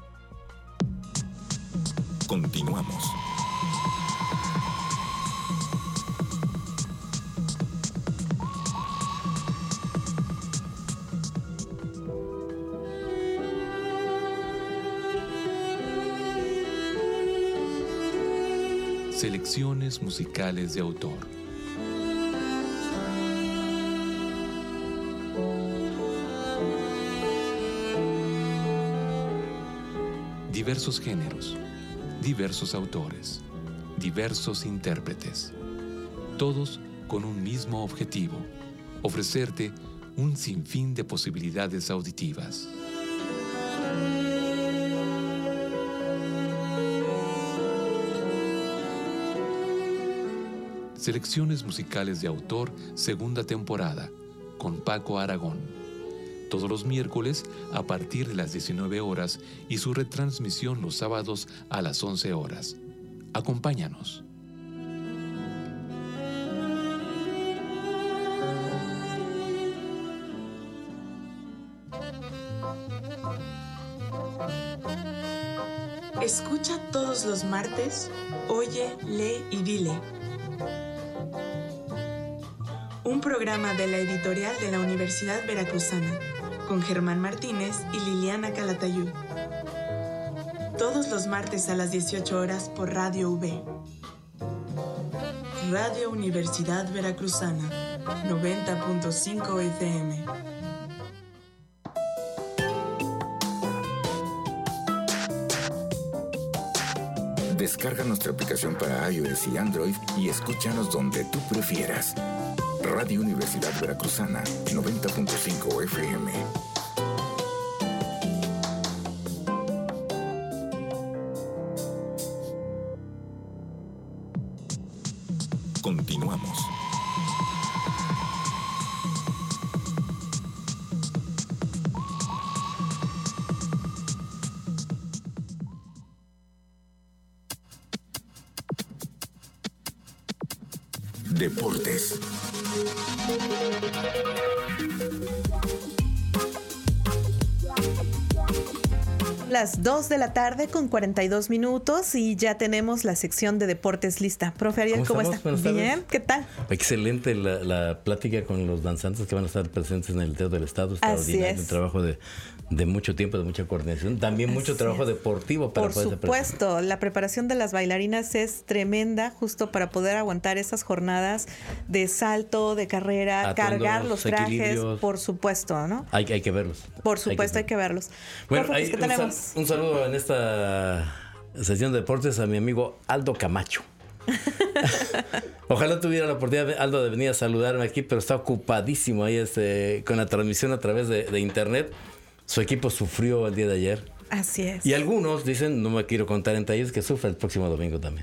Continuamos. Selecciones musicales de autor. Diversos géneros, diversos autores, diversos intérpretes, todos con un mismo objetivo: ofrecerte un sinfín de posibilidades auditivas. Selecciones musicales de autor, segunda temporada, con Paco Aragón. Todos los miércoles a partir de las 19 horas y su retransmisión los sábados a las 11 horas. Acompáñanos. Escucha todos los martes, oye, lee y dile. Un programa de la editorial de la Universidad Veracruzana, con Germán Martínez y Liliana Calatayud. Todos los martes a las 18 horas por Radio V. Radio Universidad Veracruzana, 90.5 FM. Descarga nuestra aplicación para iOS y Android y escúchanos donde tú prefieras. Radio Universidad Veracruzana, 90.5 FM. Continuamos. Deportes. Las 2 de la tarde con 42 minutos y ya tenemos la sección de deportes lista. Profe Ariel, ¿cómo está? Bien, ¿qué tal? Excelente la plática con los danzantes que van a estar presentes en el Teatro del Estado. Extraordinario, un trabajo de mucho tiempo, de mucha coordinación. También mucho trabajo deportivo para poder ser presente. Por supuesto, la preparación de las bailarinas es tremenda justo para poder aguantar esas jornadas de salto, de carrera, cargar los trajes, por supuesto, ¿no? Hay que verlos. Por supuesto, hay que verlos. Bueno, ¿qué tenemos? Un saludo en esta sesión de deportes a mi amigo Aldo Camacho. Ojalá tuviera la oportunidad, Aldo, de venir a saludarme aquí, pero está ocupadísimo ahí con la transmisión a través de internet. Su equipo sufrió el día de ayer. Así es. Y algunos dicen, no me quiero contar en detalles, que sufre el próximo domingo también.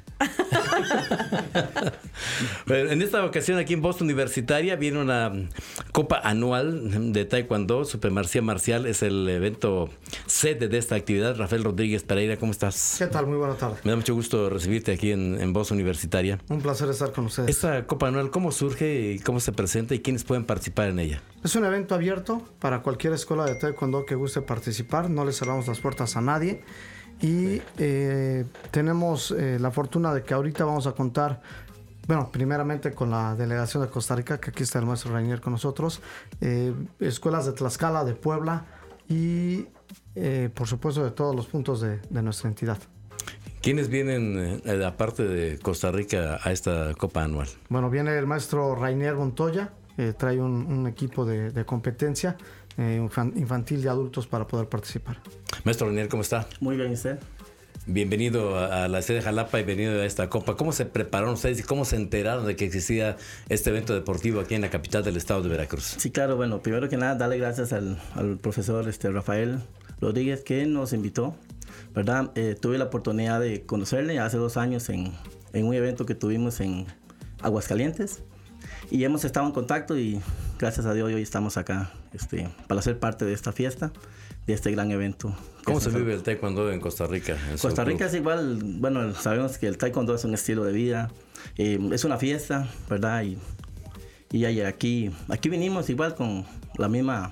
Pero en esta ocasión aquí en Boston Universitaria viene una copa anual de Taekwondo. Supremacía marcial es el evento sede de esta actividad. Rafael Rodríguez Pereira, ¿cómo estás? ¿Qué tal? Muy buena tarde. Me da mucho gusto recibirte aquí en Boston Universitaria. Un placer estar con ustedes. Esta copa anual, ¿cómo surge y cómo se presenta y quiénes pueden participar en ella? Es un evento abierto para cualquier escuela de Taekwondo que guste participar. No le cerramos las puertas a nadie. Y tenemos la fortuna de que ahorita vamos a contar, bueno, primeramente con la delegación de Costa Rica, que aquí está el maestro Rainier con nosotros, escuelas de Tlaxcala, de Puebla y por supuesto de todos los puntos de nuestra entidad. ¿Quiénes vienen, aparte de Costa Rica, a esta copa anual? Bueno, viene el maestro Rainier Montoya, trae un equipo de competencia infantil y adultos para poder participar. Maestro Rainier, ¿cómo está? Muy bien, ¿usted? Bienvenido a la sede de Jalapa y bienvenido a esta copa. ¿Cómo se prepararon ustedes y cómo se enteraron de que existía este evento deportivo aquí en la capital del estado de Veracruz? Sí, claro, bueno, primero que nada, darle gracias al profesor Rafael Rodríguez que nos invitó, ¿verdad? Tuve la oportunidad de conocerle hace 2 años en un evento que tuvimos en Aguascalientes y hemos estado en contacto y gracias a Dios hoy estamos acá para ser parte de esta fiesta, de este gran evento. ¿Cómo se vive el taekwondo en Costa Rica? Costa Rica es igual, bueno, sabemos que el taekwondo es un estilo de vida, es una fiesta, ¿verdad? Y aquí vinimos igual con la misma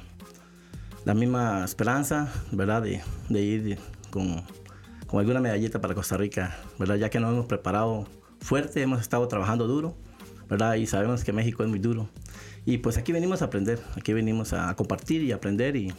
esperanza, ¿verdad? De ir con alguna medallita para Costa Rica, ¿verdad? Ya que nos hemos preparado fuerte, hemos estado trabajando duro, ¿verdad? Y sabemos que México es muy duro. Y pues aquí venimos a aprender, aquí venimos a compartir y aprender y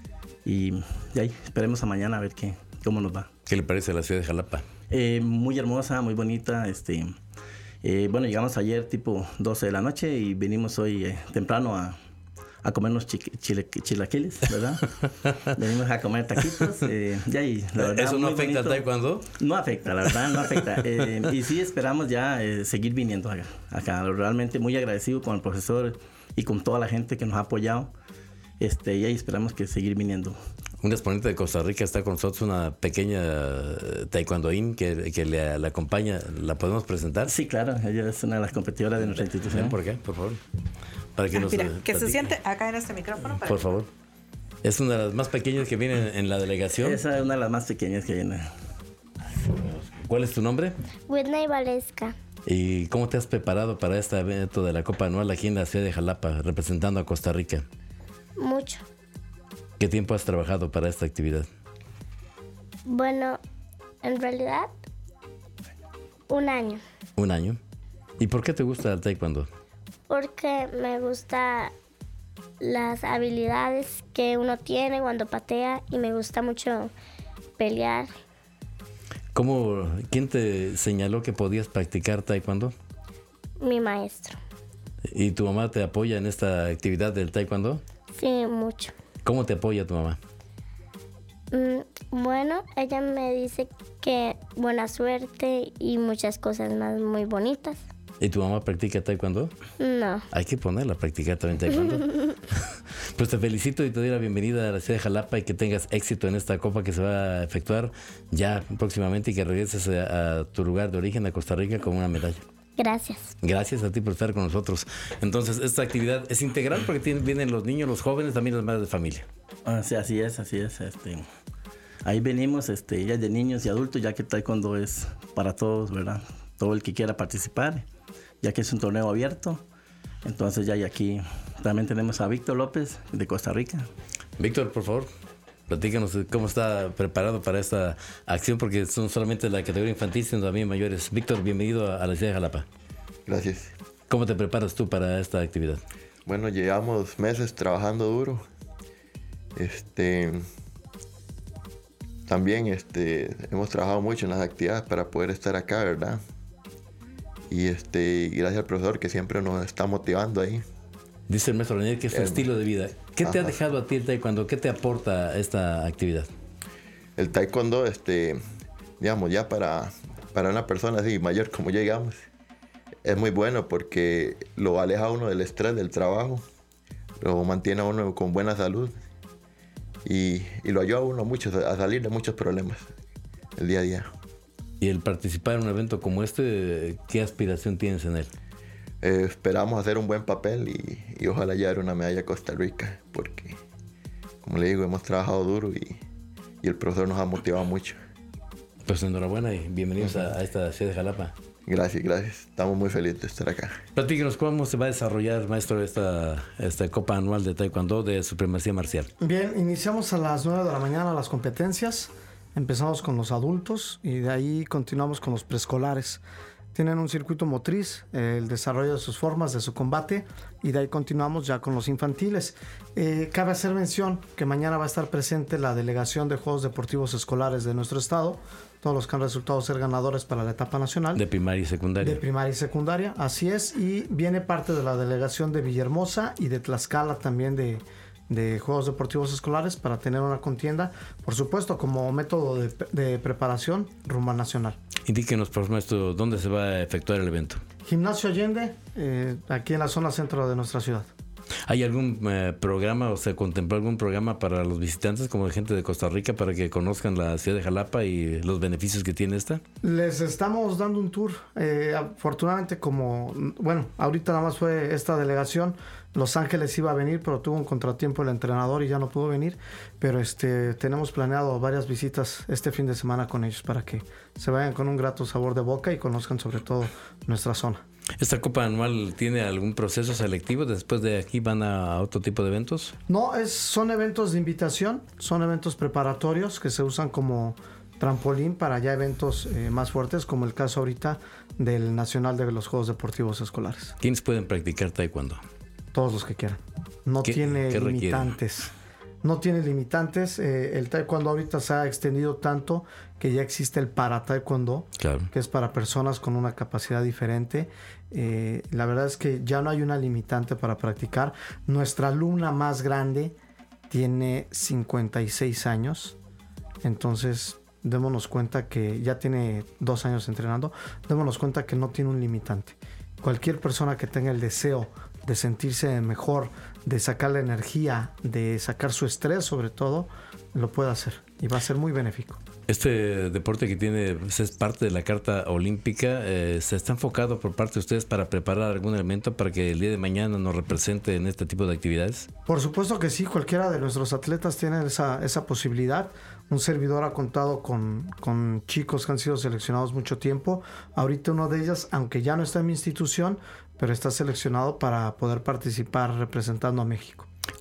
ahí esperemos a mañana a ver cómo nos va. ¿Qué le parece la ciudad de Jalapa? Muy hermosa, muy bonita. Bueno, llegamos ayer tipo 12 de la noche y venimos hoy temprano a comernos chilaquiles, ¿verdad? Venimos a comer taquitos. La verdad, ¿eso no afecta al taekwondo? No afecta, la verdad, no afecta. Y sí esperamos ya seguir viniendo acá. Realmente muy agradecido con el profesor y con toda la gente que nos ha apoyado. Y ahí esperamos que seguir viniendo. Un exponente de Costa Rica está con nosotros, una pequeña taekwondoín que le acompaña. ¿La podemos presentar? Sí, claro. Ella es una de las competidoras de nuestra institución. ¿Por qué? Por favor. Para que que se siente acá en este micrófono. Por favor. Es una de las más pequeñas que viene en la delegación. Esa es una de las más pequeñas que viene. ¿Cuál es tu nombre? Whitney Valesca. ¿Y cómo te has preparado para este evento de la Copa Anual aquí en la ciudad de Jalapa, representando a Costa Rica? Mucho. ¿Qué tiempo has trabajado para esta actividad? Bueno, En realidad, 1 año. 1 año. ¿Y por qué te gusta el taekwondo? Porque me gusta las habilidades que uno tiene cuando patea y me gusta mucho pelear. ¿Quién te señaló que podías practicar taekwondo? Mi maestro. ¿Y tu mamá te apoya en esta actividad del taekwondo? Sí, mucho. ¿Cómo te apoya tu mamá? Bueno, ella me dice que buena suerte y muchas cosas más muy bonitas. ¿Y tu mamá practica taekwondo? No. Hay que ponerla a practicar también taekwondo. Pues te felicito y te doy la bienvenida a la ciudad de Jalapa y que tengas éxito en esta copa que se va a efectuar ya próximamente y que regreses a tu lugar de origen, a Costa Rica, con una medalla. Gracias. Gracias a ti por estar con nosotros. Entonces, esta actividad es integral porque vienen los niños, los jóvenes, también las madres de familia. Sí, así es. Ahí venimos ya de niños y adultos, ya que el taekwondo es para todos, ¿verdad? Todo el que quiera participar, ya que es un torneo abierto. Entonces ya aquí también tenemos a Víctor López de Costa Rica. Víctor, por favor, platícanos cómo está preparado para esta acción, porque son solamente la categoría infantil, sino también mayores. Víctor, bienvenido a la ciudad de Jalapa. Gracias. ¿Cómo te preparas tú para esta actividad? Bueno, llevamos meses trabajando duro. También hemos trabajado mucho en las actividades para poder estar acá, ¿verdad? Y gracias al profesor que siempre nos está motivando ahí. Dice el maestro René que es su estilo de vida. ¿Qué te ha dejado a ti el taekwondo? ¿Qué te aporta esta actividad? El taekwondo, digamos, ya para una persona así mayor como yo, digamos, es muy bueno porque lo aleja a uno del estrés del trabajo, lo mantiene a uno con buena salud y lo ayuda a uno mucho a salir de muchos problemas el día a día. Y el participar en un evento como este, ¿qué aspiración tienes en él? Esperamos hacer un buen papel y ojalá llevar una medalla a Costa Rica, porque, como le digo, hemos trabajado duro y el profesor nos ha motivado mucho. Pues enhorabuena y bienvenidos a esta ciudad de Jalapa. Gracias. Estamos muy felices de estar acá. Platíquenos cómo se va a desarrollar, maestro, esta Copa Anual de Taekwondo de Supremacía Marcial. Bien, iniciamos a las 9 de la mañana las competencias. Empezamos con los adultos y de ahí continuamos con los preescolares. Tienen un circuito motriz, el desarrollo de sus formas, de su combate, y de ahí continuamos ya con los infantiles. Cabe hacer mención que mañana va a estar presente la delegación de Juegos Deportivos Escolares de nuestro estado, todos los que han resultado ser ganadores para la etapa nacional. De primaria y secundaria. De primaria y secundaria, así es, y viene parte de la delegación de Villahermosa y de Tlaxcala también de Juegos Deportivos Escolares para tener una contienda, por supuesto, como método de preparación rumbo al nacional. Indíquenos, por maestro, ¿dónde se va a efectuar el evento? Gimnasio Allende, aquí en la zona centro de nuestra ciudad. ¿Hay algún programa o se contempló algún programa para los visitantes como gente de Costa Rica para que conozcan la ciudad de Jalapa y los beneficios que tiene esta? Les estamos dando un tour. Afortunadamente, ahorita nada más fue esta delegación. Los Ángeles iba a venir, pero tuvo un contratiempo el entrenador y ya no pudo venir. Pero tenemos planeado varias visitas este fin de semana con ellos para que se vayan con un grato sabor de boca y conozcan sobre todo nuestra zona. ¿Esta Copa Anual tiene algún proceso selectivo? ¿Después de aquí van a otro tipo de eventos? No, son eventos de invitación, son eventos preparatorios que se usan como trampolín para ya eventos más fuertes, como el caso ahorita del Nacional de los Juegos Deportivos Escolares. ¿Quiénes pueden practicar taekwondo? Todos los que quieran. No tiene limitantes. Requieren? No tiene limitantes. El taekwondo ahorita se ha extendido tanto que ya existe el para taekwondo, claro, que es para personas con una capacidad diferente. La verdad es que ya no hay una limitante para practicar. Nuestra alumna más grande tiene 56 años. Entonces, démonos cuenta que ya tiene 2 años entrenando. Démonos cuenta que no tiene un limitante. Cualquier persona que tenga el deseo de sentirse mejor, de sacar la energía, de sacar su estrés sobre todo, lo puede hacer y va a ser muy benéfico. Este deporte que tiene es parte de la Carta Olímpica. ¿Se está enfocado por parte de ustedes para preparar algún elemento para que el día de mañana nos represente en este tipo de actividades? Por supuesto que sí, cualquiera de nuestros atletas tiene esa posibilidad. Un servidor ha contado con chicos que han sido seleccionados mucho tiempo. Ahorita uno de ellos, aunque ya no está en mi institución, pero está seleccionado para poder participar representando a México.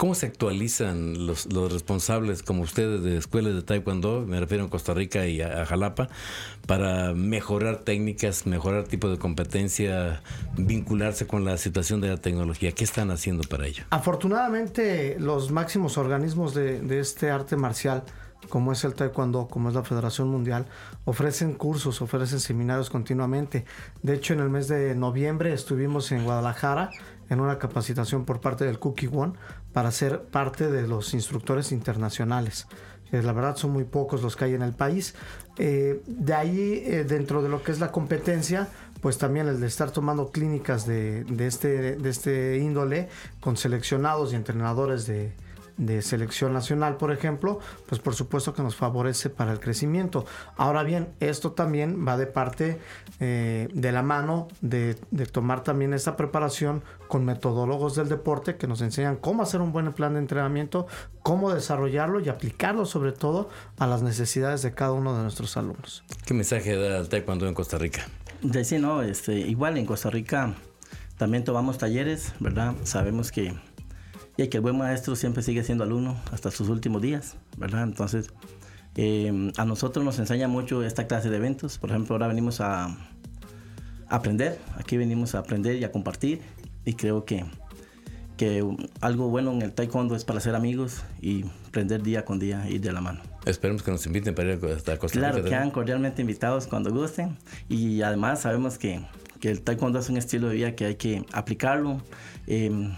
¿Cómo se actualizan los responsables como ustedes de escuelas de Taekwondo, me refiero a Costa Rica y a Jalapa, para mejorar técnicas, mejorar tipo de competencia, vincularse con la situación de la tecnología? ¿Qué están haciendo para ello? Afortunadamente, los máximos organismos de este arte marcial, como es el Taekwondo, como es la Federación Mundial, ofrecen cursos, ofrecen seminarios continuamente. De hecho, en el mes de noviembre estuvimos en Guadalajara en una capacitación por parte del Kukkiwon para ser parte de los instructores internacionales. La verdad son muy pocos los que hay en el país. De ahí, dentro de lo que es la competencia, pues también el de estar tomando clínicas de este índole con seleccionados y entrenadores de selección nacional, por ejemplo, pues por supuesto que nos favorece para el crecimiento. Ahora bien, esto también va de parte de la mano de tomar también esta preparación con metodólogos del deporte que nos enseñan cómo hacer un buen plan de entrenamiento, cómo desarrollarlo y aplicarlo sobre todo a las necesidades de cada uno de nuestros alumnos. ¿Qué mensaje da el Taekwondo en Costa Rica? Sí, no, igual en Costa Rica también tomamos talleres, ¿verdad? Sabemos que el buen maestro siempre sigue siendo alumno hasta sus últimos días, ¿verdad? Entonces, a nosotros nos enseña mucho esta clase de eventos. Por ejemplo, ahora venimos a aprender. Aquí venimos a aprender y a compartir. Y creo que algo bueno en el Taekwondo es para ser amigos y aprender día con día, ir de la mano. Esperemos que nos inviten para ir hasta Costa Rica. Claro, quedan cordialmente invitados cuando gusten. Y además sabemos que el Taekwondo es un estilo de vida que hay que aplicarlo en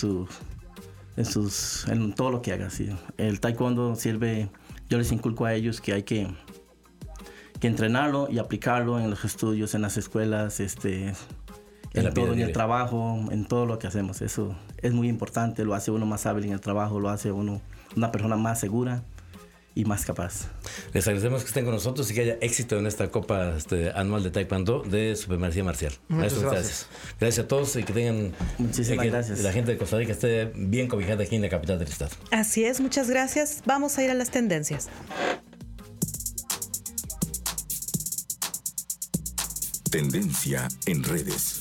todo lo que haga. ¿Sí? El Taekwondo sirve, yo les inculco a ellos que hay que entrenarlo y aplicarlo en los estudios, en las escuelas, en todo, en el trabajo, en todo lo que hacemos. Eso es muy importante, lo hace uno más hábil en el trabajo, lo hace uno una persona más segura y más capaz. Les agradecemos que estén con nosotros y que haya éxito en esta Copa anual de Taekwondo de Supremacía Marcial. Muchas gracias. Gracias a todos y que tengan... Muchísimas gracias. La gente de Costa Rica esté bien cobijada aquí en la capital del estado. Así es, muchas gracias. Vamos a ir a las tendencias. Tendencia en redes.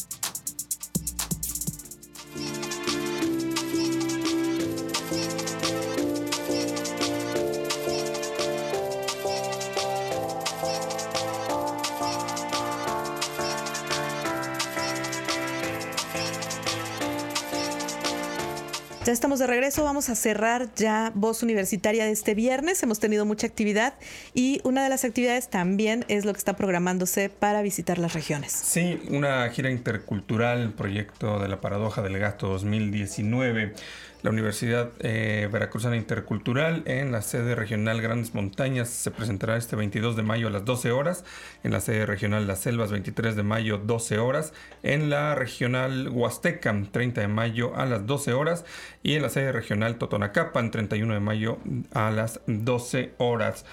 Ya estamos de regreso, vamos a cerrar ya Voz Universitaria de este viernes. Hemos tenido mucha actividad y una de las actividades también es lo que está programándose para visitar las regiones. Sí, una gira intercultural, proyecto de la Paradoja del Gato 2019. La Universidad Veracruzana Intercultural en la sede regional Grandes Montañas se presentará este 22 de mayo a las 12 horas, en la sede regional Las Selvas 23 de mayo 12 horas, en la regional Huasteca 30 de mayo a las 12 horas y en la sede regional Totonacapan 31 de mayo a las 12 horas.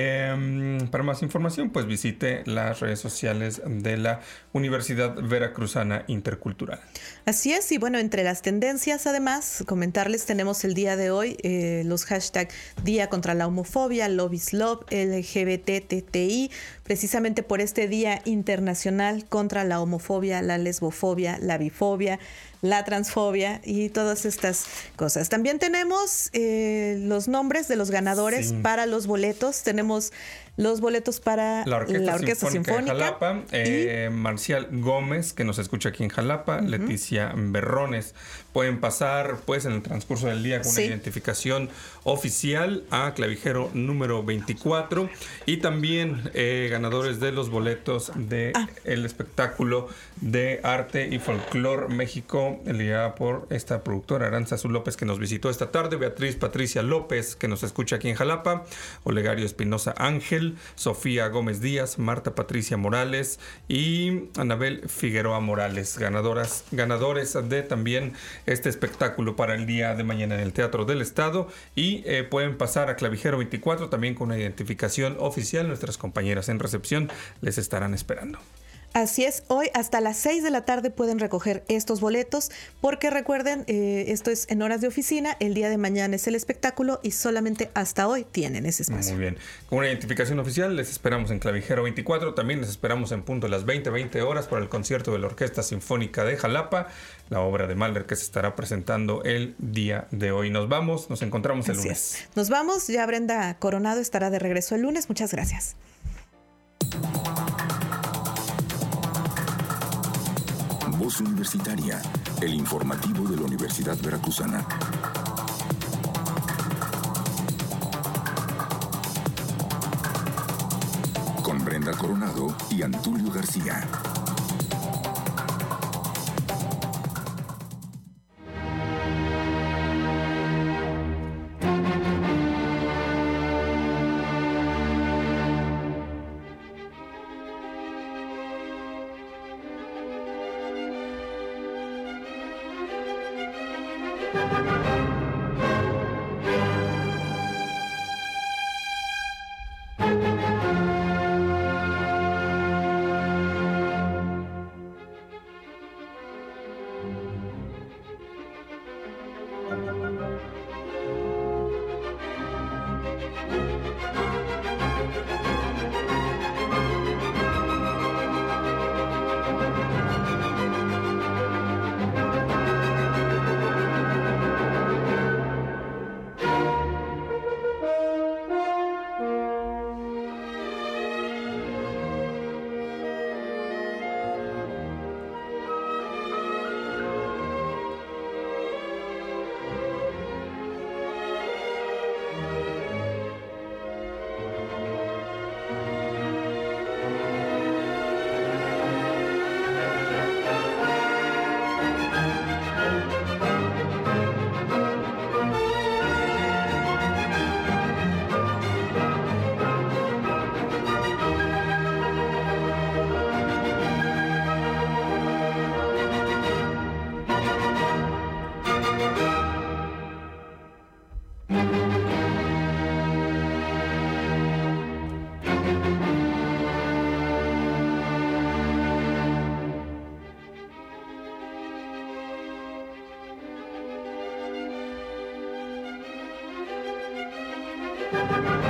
Para más información, pues visite las redes sociales de la Universidad Veracruzana Intercultural. Así es, y bueno, entre las tendencias además, tenemos el día de hoy los hashtags Día contra la Homofobia, Love is Love, LGBTTI, precisamente por este Día Internacional contra la Homofobia, la Lesbofobia, la Bifobia, la transfobia y todas estas cosas. También tenemos los nombres de los ganadores para los boletos. Tenemos los boletos para la Orquesta Sinfónica de Jalapa, Marcial Gómez, que nos escucha aquí en Jalapa, Leticia Berrones. Pueden pasar pues en el transcurso del día con una identificación oficial a clavijero número 24 y también ganadores de los boletos de el espectáculo de arte y folclor México, liderada por esta productora Aranzazu López, que nos visitó esta tarde, Beatriz Patricia López, que nos escucha aquí en Jalapa, Olegario Espinosa Ángel, Sofía Gómez Díaz, Marta Patricia Morales y Anabel Figueroa Morales, ganadores de también este espectáculo para el día de mañana en el Teatro del Estado, y pueden pasar a clavijero 24 también con una identificación oficial. Nuestras compañeras en recepción les estarán esperando. Así es, hoy hasta las 6 de la tarde pueden recoger estos boletos porque recuerden, esto es en horas de oficina, el día de mañana es el espectáculo y solamente hasta hoy tienen ese espacio. Muy bien, con una identificación oficial les esperamos en Clavijero 24, también les esperamos en punto a las 20 horas para el concierto de la Orquesta Sinfónica de Jalapa, la obra de Mahler que se estará presentando el día de hoy. Nos vamos, nos encontramos el lunes. Nos vamos, ya Brenda Coronado estará de regreso el lunes, muchas gracias. Voz Universitaria, el informativo de la Universidad Veracruzana. Con Brenda Coronado y Antulio García. Thank you.